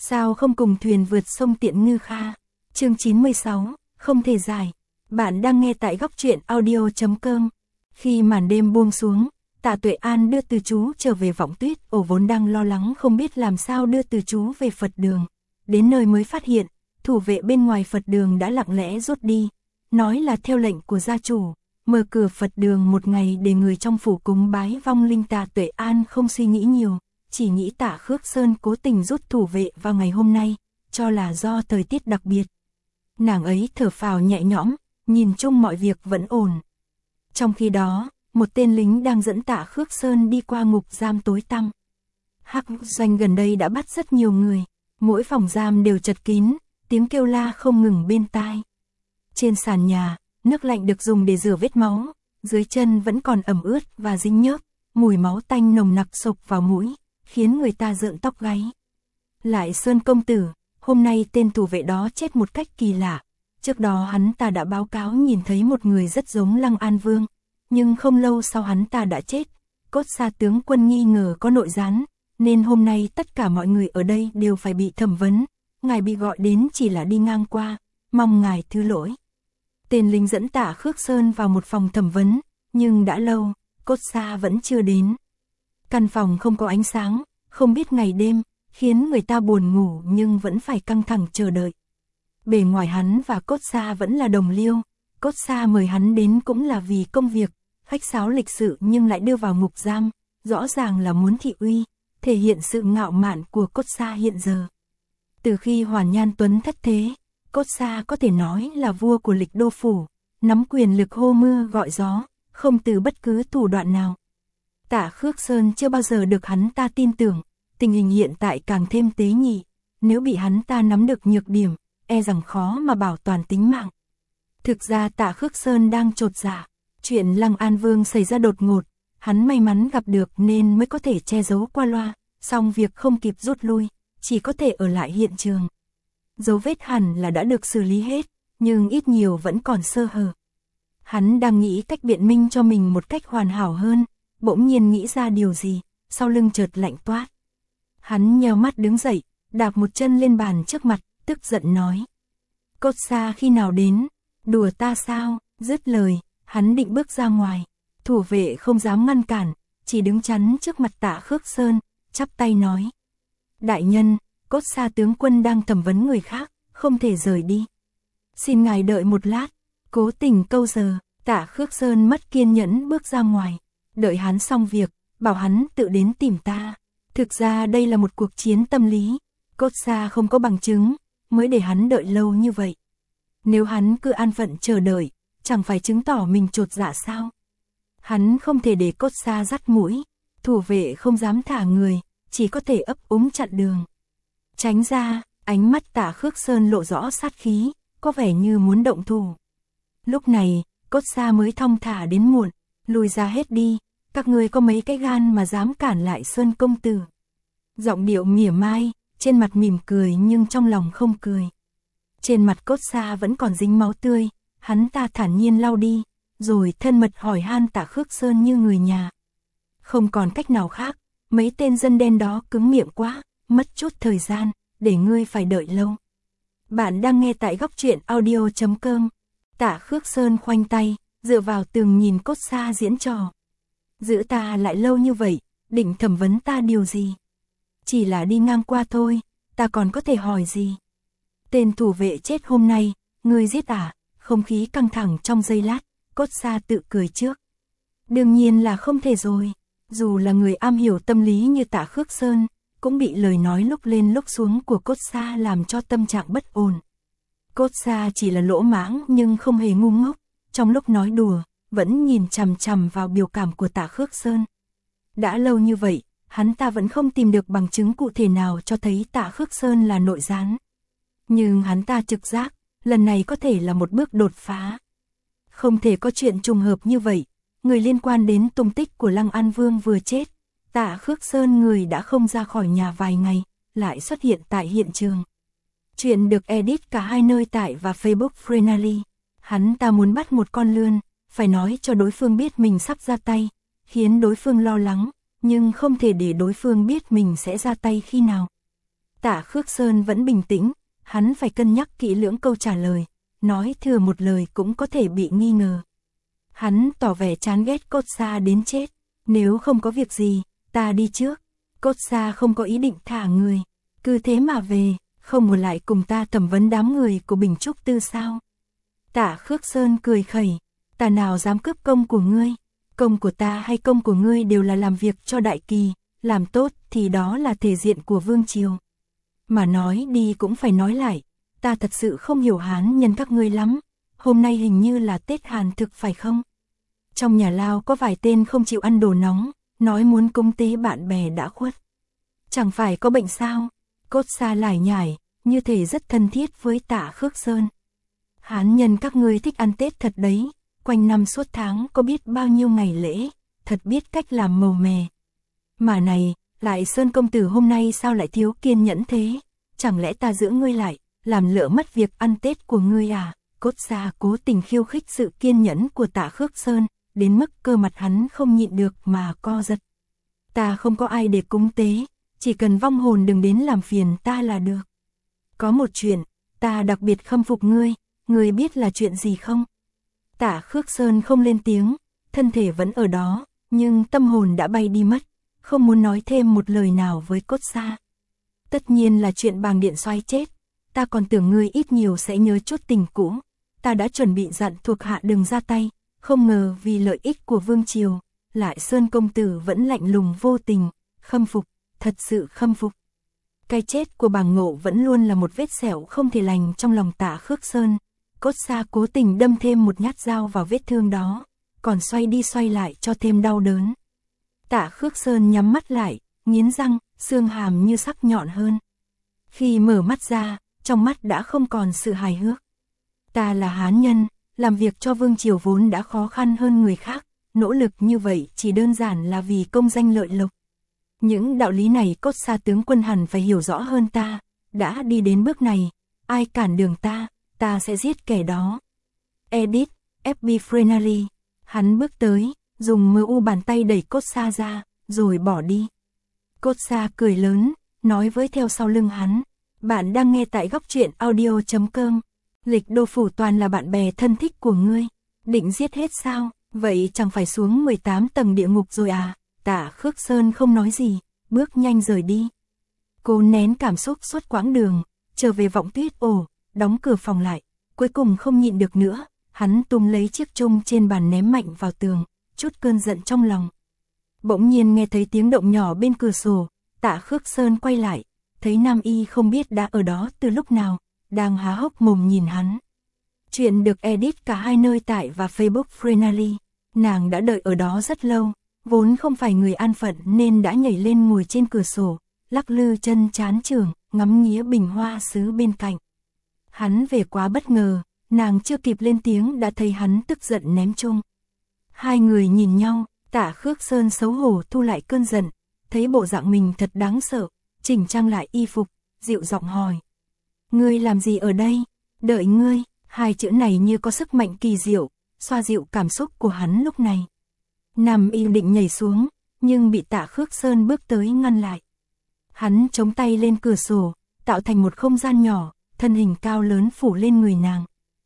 Sao không cùng thuyền vượt sông Tiện Ngư Kha? Chương 96, không thể giải. Bạn đang nghe tại góc truyện audio.com. Khi màn đêm buông xuống, Tạ Tuệ An đưa Từ Chú trở về Vọng Tuyết, Ổ vốn đang lo lắng không biết làm sao đưa Từ Chú về Phật đường. Đến nơi mới phát hiện, thủ vệ bên ngoài Phật đường đã lặng lẽ rút đi, nói là theo lệnh của gia chủ, mở cửa Phật đường một ngày để người trong phủ cúng bái vong linh. Tạ Tuệ An không suy nghĩ nhiều, chỉ nghĩ Tạ Khước Sơn cố tình rút thủ vệ vào ngày hôm nay, cho là do thời tiết đặc biệt. Nàng ấy thở phào nhẹ nhõm, nhìn chung mọi việc vẫn ổn. Trong khi đó, một tên lính đang dẫn Tạ Khước Sơn đi qua ngục giam tối tăm. Hắc Doanh gần đây đã bắt rất nhiều người, mỗi phòng giam đều chật kín, tiếng kêu la không ngừng bên tai. Trên sàn nhà, nước lạnh được dùng để rửa vết máu, dưới chân vẫn còn ẩm ướt và dính nhớp, mùi máu tanh nồng nặc xộc vào mũi, khiến người ta rợn tóc gáy. Lại Sơn công tử, hôm nay tên thủ vệ đó chết một cách kỳ lạ. Trước đó hắn ta đã báo cáo nhìn thấy một người rất giống Lăng An Vương, nhưng không lâu sau hắn ta đã chết. Cốt Sa tướng quân nghi ngờ có nội gián, nên hôm nay tất cả mọi người ở đây đều phải bị thẩm vấn. Ngài bị gọi đến chỉ là đi ngang qua, mong ngài thứ lỗi. Tên lính dẫn Tạ Khước Sơn vào một phòng thẩm vấn, nhưng đã lâu, Cốt Sa vẫn chưa đến. Căn phòng không có ánh sáng, không biết ngày đêm, khiến người ta buồn ngủ nhưng vẫn phải căng thẳng chờ đợi. Bề ngoài hắn và Cốt Sa vẫn là đồng liêu, Cốt Sa mời hắn đến cũng là vì công việc, khách sáo lịch sự nhưng lại đưa vào ngục giam, rõ ràng là muốn thị uy, thể hiện sự ngạo mạn của Cốt Sa hiện giờ. Từ khi Hoàn Nhan Tuấn thất thế, Cốt Sa có thể nói là vua của Lịch Đô phủ, nắm quyền lực hô mưa gọi gió, không từ bất cứ thủ đoạn nào. Tạ Khước Sơn chưa bao giờ được hắn ta tin tưởng, tình hình hiện tại càng thêm tế nhị, nếu bị hắn ta nắm được nhược điểm, e rằng khó mà bảo toàn tính mạng. Thực ra Tạ Khước Sơn đang chột dạ, chuyện Lăng An Vương xảy ra đột ngột, hắn may mắn gặp được nên mới có thể che giấu qua loa, song việc không kịp rút lui, chỉ có thể ở lại hiện trường. Dấu vết hẳn là đã được xử lý hết, nhưng ít nhiều vẫn còn sơ hở. Hắn đang nghĩ cách biện minh cho mình một cách hoàn hảo hơn, bỗng nhiên nghĩ ra điều gì, sau lưng chợt lạnh toát. Hắn nheo mắt đứng dậy, đạp một chân lên bàn trước mặt, tức giận nói. Cốt Sa khi nào đến? Đùa ta sao? Dứt lời, hắn định bước ra ngoài. Thủ vệ không dám ngăn cản, chỉ đứng chắn trước mặt Tạ Khước Sơn, chắp tay nói. Đại nhân, Cốt Sa tướng quân đang thẩm vấn người khác, không thể rời đi. Xin ngài đợi một lát. Cố tình câu giờ, Tạ Khước Sơn mất kiên nhẫn bước ra ngoài. Đợi hắn xong việc, bảo hắn tự đến tìm ta. Thực ra đây là một cuộc chiến tâm lý. Cốt Sa không có bằng chứng, mới để hắn đợi lâu như vậy. Nếu hắn cứ an phận chờ đợi, chẳng phải chứng tỏ mình chột dạ sao? Hắn không thể để Cốt Sa dắt mũi, thủ vệ không dám thả người, chỉ có thể ấp úng chặn đường. Tránh ra, ánh mắt Tạ Khước Sơn lộ rõ sát khí, có vẻ như muốn động thủ. Lúc này, Cốt Sa mới thong thả đến muộn, lùi ra hết đi, các ngươi có mấy cái gan mà dám cản lại Sơn công tử. Giọng điệu mỉa mai, trên mặt mỉm cười nhưng trong lòng không cười. Trên mặt Cốt Sa vẫn còn dính máu tươi, hắn ta thản nhiên lau đi, rồi thân mật hỏi han Tạ Khước Sơn như người nhà. Không còn cách nào khác, mấy tên dân đen đó cứng miệng quá, mất chút thời gian, để ngươi phải đợi lâu. Bạn đang nghe tại góc truyện audio.com. Tạ Khước Sơn khoanh tay, dựa vào tường nhìn Cốt Sa diễn trò. Giữ ta lại lâu như vậy, định thẩm vấn ta điều gì? Chỉ là đi ngang qua thôi, ta còn có thể hỏi gì? Tên thủ vệ chết hôm nay, ngươi giết à? Không khí căng thẳng trong giây lát, Cốt Sa tự cười trước. Đương nhiên là không thể rồi, dù là người am hiểu tâm lý như Tạ Khước Sơn, cũng bị lời nói lúc lên lúc xuống của Cốt Sa làm cho tâm trạng bất ổn. Cốt Sa chỉ là lỗ mãng nhưng không hề ngu ngốc, trong lúc nói đùa, vẫn nhìn chằm chằm vào biểu cảm của Tạ Khước Sơn. Đã lâu như vậy, hắn ta vẫn không tìm được bằng chứng cụ thể nào cho thấy Tạ Khước Sơn là nội gián. Nhưng hắn ta trực giác, lần này có thể là một bước đột phá. Không thể có chuyện trùng hợp như vậy, người liên quan đến tung tích của Lăng An Vương vừa chết. Tạ Khước Sơn người đã không ra khỏi nhà vài ngày, lại xuất hiện tại hiện trường. Chuyện được edit cả hai nơi tại và Facebook Freenally. Hắn ta muốn bắt một con lươn, phải nói cho đối phương biết mình sắp ra tay, khiến đối phương lo lắng, nhưng không thể để đối phương biết mình sẽ ra tay khi nào. Tạ Khước Sơn vẫn bình tĩnh, hắn phải cân nhắc kỹ lưỡng câu trả lời, nói thừa một lời cũng có thể bị nghi ngờ. Hắn tỏ vẻ chán ghét Cốt Sa đến chết, nếu không có việc gì, ta đi trước. Cốt Sa không có ý định thả người, cứ thế mà về, không muốn lại cùng ta thẩm vấn đám người của Bình Trúc Tư sao? Tạ Khước Sơn cười khẩy, ta nào dám cướp công của ngươi, công của ta hay công của ngươi đều là làm việc cho Đại Kỳ, làm tốt thì đó là thể diện của vương triều. Mà nói đi cũng phải nói lại, ta thật sự không hiểu Hán nhân các ngươi lắm, hôm nay hình như là Tết Hàn thực phải không? Trong nhà lao có vài tên không chịu ăn đồ nóng, nói muốn cúng tế bạn bè đã khuất. Chẳng phải có bệnh sao? Cốt Sa lải nhải, như thể rất thân thiết với Tạ Khước Sơn. Hán nhân các ngươi thích ăn Tết thật đấy, quanh năm suốt tháng có biết bao nhiêu ngày lễ, thật biết cách làm màu mè. Mà này, lại Sơn công tử hôm nay sao lại thiếu kiên nhẫn thế? Chẳng lẽ ta giữ ngươi lại, làm lỡ mất việc ăn Tết của ngươi à? Cốt Sa cố tình khiêu khích sự kiên nhẫn của Tạ Khước Sơn, đến mức cơ mặt hắn không nhịn được mà co giật. Ta không có ai để cúng tế, chỉ cần vong hồn đừng đến làm phiền ta là được. Có một chuyện, ta đặc biệt khâm phục ngươi biết là chuyện gì không? Tạ Khước Sơn không lên tiếng, thân thể vẫn ở đó, nhưng tâm hồn đã bay đi mất, không muốn nói thêm một lời nào với Cốt Sa. Tất nhiên là chuyện Bàng Điện Soái chết, ta còn tưởng ngươi ít nhiều sẽ nhớ chút tình cũ, ta đã chuẩn bị dặn thuộc hạ đừng ra tay, không ngờ vì lợi ích của vương triều, lại Sơn công tử vẫn lạnh lùng vô tình, khâm phục, thật sự khâm phục. Cái chết của Bàng Ngộ vẫn luôn là một vết sẹo không thể lành trong lòng Tạ Khước Sơn. Cốt Sa cố tình đâm thêm một nhát dao vào vết thương đó, còn xoay đi xoay lại cho thêm đau đớn. Tạ Khước Sơn nhắm mắt lại, nghiến răng, xương hàm như sắc nhọn hơn. Khi mở mắt ra, trong mắt đã không còn sự hài hước. Ta là Hán nhân, làm việc cho vương triều vốn đã khó khăn hơn người khác, nỗ lực như vậy chỉ đơn giản là vì công danh lợi lộc. Những đạo lý này Cốt Sa tướng quân hẳn phải hiểu rõ hơn ta, đã đi đến bước này, ai cản đường ta sẽ giết kẻ đó. Edit, FB Frenary, hắn bước tới, dùng mưu bàn tay đẩy Cốt Sa ra, rồi bỏ đi. Cốt Sa cười lớn, nói với theo sau lưng hắn, bạn đang nghe tại góc truyện audio.com, Lịch Đô phủ toàn là bạn bè thân thích của ngươi, định giết hết sao, vậy chẳng phải xuống 18 tầng địa ngục rồi à? Tạ Khước Sơn không nói gì, bước nhanh rời đi. Cô nén cảm xúc suốt quãng đường, trở về Vọng Tuyết ổ, đóng cửa phòng lại, cuối cùng không nhịn được nữa, hắn túm lấy chiếc chung trên bàn ném mạnh vào tường, chút cơn giận trong lòng. Bỗng nhiên nghe thấy tiếng động nhỏ bên cửa sổ, Tạ Khước Sơn quay lại, thấy Nam Y không biết đã ở đó từ lúc nào, đang há hốc mồm nhìn hắn. Chuyện được edit cả hai nơi tại và Facebook Frenary, nàng đã đợi ở đó rất lâu, vốn không phải người an phận nên đã nhảy lên ngồi trên cửa sổ, lắc lư chân chán chưởng, ngắm nghía bình hoa sứ bên cạnh. Hắn về quá bất ngờ, nàng chưa kịp lên tiếng đã thấy hắn tức giận ném chung. Hai người nhìn nhau, Tạ Khước Sơn xấu hổ thu lại cơn giận, thấy bộ dạng mình thật đáng sợ, chỉnh trang lại y phục, dịu giọng hỏi. Ngươi làm gì ở đây? Đợi ngươi, hai chữ này như có sức mạnh kỳ diệu, xoa dịu cảm xúc của hắn lúc này. Nam Y định nhảy xuống, nhưng bị Tạ Khước Sơn bước tới ngăn lại. Hắn chống tay lên cửa sổ, tạo thành một không gian nhỏ, thân hình cao lớn phủ lên người nàng.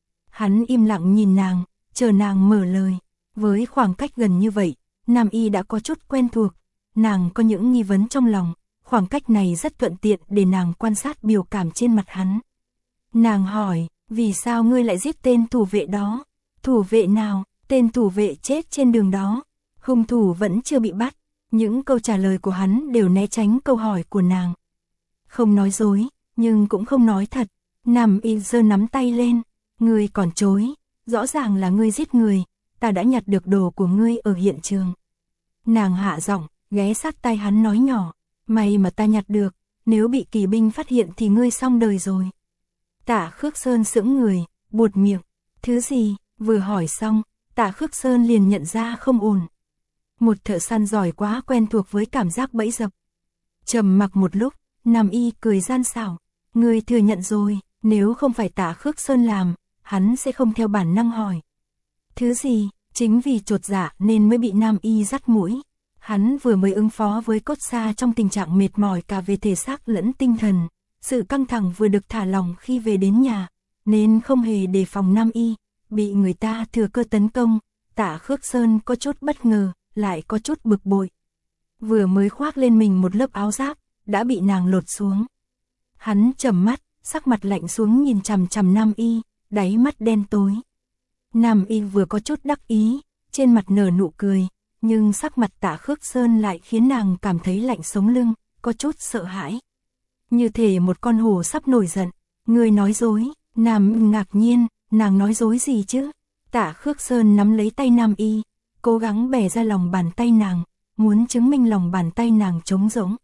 Hắn im lặng nhìn nàng, chờ nàng mở lời. Với khoảng cách gần như vậy, Nam Y đã có chút quen thuộc, nàng có những nghi vấn trong lòng, khoảng cách này rất thuận tiện để nàng quan sát biểu cảm trên mặt hắn. Nàng hỏi, vì sao ngươi lại giết tên thủ vệ đó? Thủ vệ nào? Tên thủ vệ chết trên đường đó. Hung thủ vẫn chưa bị bắt. Những câu trả lời của hắn đều né tránh câu hỏi của nàng. Không nói dối, nhưng cũng không nói thật. Nam Y giơ nắm tay lên. Ngươi còn chối, rõ ràng là ngươi giết người, ta đã nhặt được đồ của ngươi ở hiện trường. Nàng hạ giọng, ghé sát tai hắn nói nhỏ, may mà ta nhặt được, nếu bị kỳ binh phát hiện thì ngươi xong đời rồi. Tạ Khước Sơn sững người, buột miệng, thứ gì? Vừa hỏi xong, Tạ Khước Sơn liền nhận ra không ổn. Một thợ săn giỏi quá quen thuộc với cảm giác bẫy dập. Trầm mặc một lúc, Nam Y cười gian xảo, ngươi thừa nhận rồi, nếu không phải Tạ Khước Sơn làm, hắn sẽ không theo bản năng hỏi. Thứ gì? Chính vì chột dạ nên mới bị Nam Y dắt mũi. Hắn vừa mới ứng phó với Cốt Sa trong tình trạng mệt mỏi cả về thể xác lẫn tinh thần, Sự căng thẳng vừa được thả lỏng khi về đến nhà, nên không hề đề phòng Nam Y, bị người ta thừa cơ tấn công. Tạ Khước Sơn có chút bất ngờ, lại có chút bực bội. Vừa mới khoác lên mình một lớp áo giáp, đã bị nàng lột xuống. Hắn trầm mắt, sắc mặt lạnh xuống nhìn chằm chằm Nam Y, đáy mắt đen tối. Nam Y vừa có chút đắc ý, trên mặt nở nụ cười, nhưng sắc mặt Tạ Khước Sơn lại khiến nàng cảm thấy lạnh sống lưng, có chút sợ hãi. Như thể một con hổ sắp nổi giận. Ngươi nói dối. Nam Y ngạc nhiên, nàng nói dối gì chứ? Tạ Khước Sơn nắm lấy tay Nam Y, cố gắng bẻ ra lòng bàn tay nàng, muốn chứng minh lòng bàn tay nàng trống rỗng.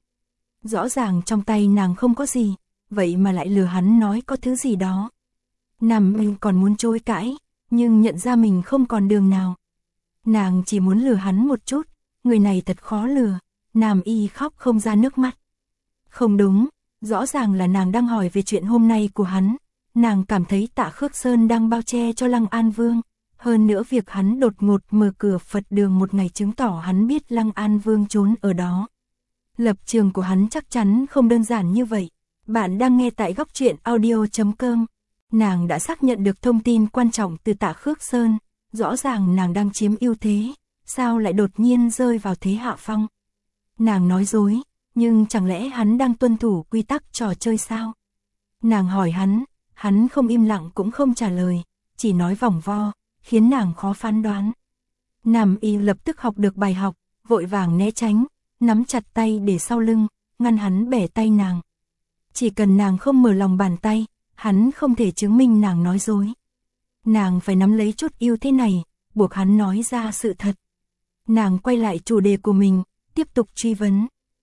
Rõ ràng trong tay nàng không có gì, vậy mà lại lừa hắn nói có thứ gì đó. Nam Y còn muốn chối cãi, nhưng nhận ra mình không còn đường nào. Nàng chỉ muốn lừa hắn một chút, người này thật khó lừa. Nam Y khóc không ra nước mắt. Không đúng, rõ ràng là nàng đang hỏi về chuyện hôm nay của hắn. Nàng cảm thấy Tạ Khước Sơn đang bao che cho Lăng An Vương. Hơn nữa việc hắn đột ngột mở cửa Phật đường một ngày chứng tỏ hắn biết Lăng An Vương trốn ở đó. Lập trường của hắn chắc chắn không đơn giản như vậy. Bạn đang nghe tại Góc Truyện Audio.com. Nàng đã xác nhận được thông tin quan trọng từ Tạ Khước Sơn. Rõ ràng nàng đang chiếm ưu thế, sao lại đột nhiên rơi vào thế hạ phong. Nàng nói dối, nhưng chẳng lẽ hắn đang tuân thủ quy tắc trò chơi sao? Nàng hỏi hắn không im lặng cũng không trả lời, chỉ nói vòng vo, khiến nàng khó phán đoán. Nam Y lập tức học được bài học, vội vàng né tránh, nắm chặt tay để sau lưng, ngăn hắn bẻ tay nàng. Chỉ cần nàng không mở lòng bàn tay, hắn không thể chứng minh nàng nói dối. Nàng phải nắm lấy chút ưu thế này, buộc hắn nói ra sự thật. Nàng quay lại chủ đề của mình, tiếp tục truy vấn.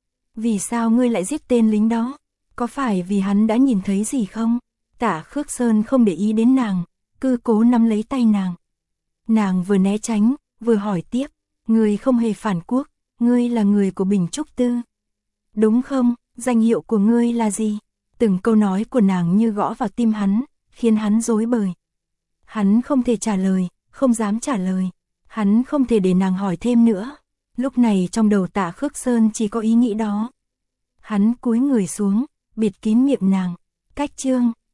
Vì sao ngươi lại giết tên lính đó? Có phải vì hắn đã nhìn thấy gì không? Tạ Khước Sơn không để ý đến nàng, cứ cố nắm lấy tay nàng. Nàng vừa né tránh, vừa hỏi tiếp. Ngươi không hề phản quốc, ngươi là người của Bình Trúc Tư. Đúng không? Danh hiệu của ngươi là gì? Từng câu nói của nàng như gõ vào tim hắn, khiến hắn rối bời. Hắn không thể trả lời, không dám trả lời. Hắn không thể để nàng hỏi thêm nữa. Lúc này trong đầu Tạ Khước Sơn chỉ có ý nghĩ đó. Hắn cúi người xuống, bịt kín miệng nàng. Cách chương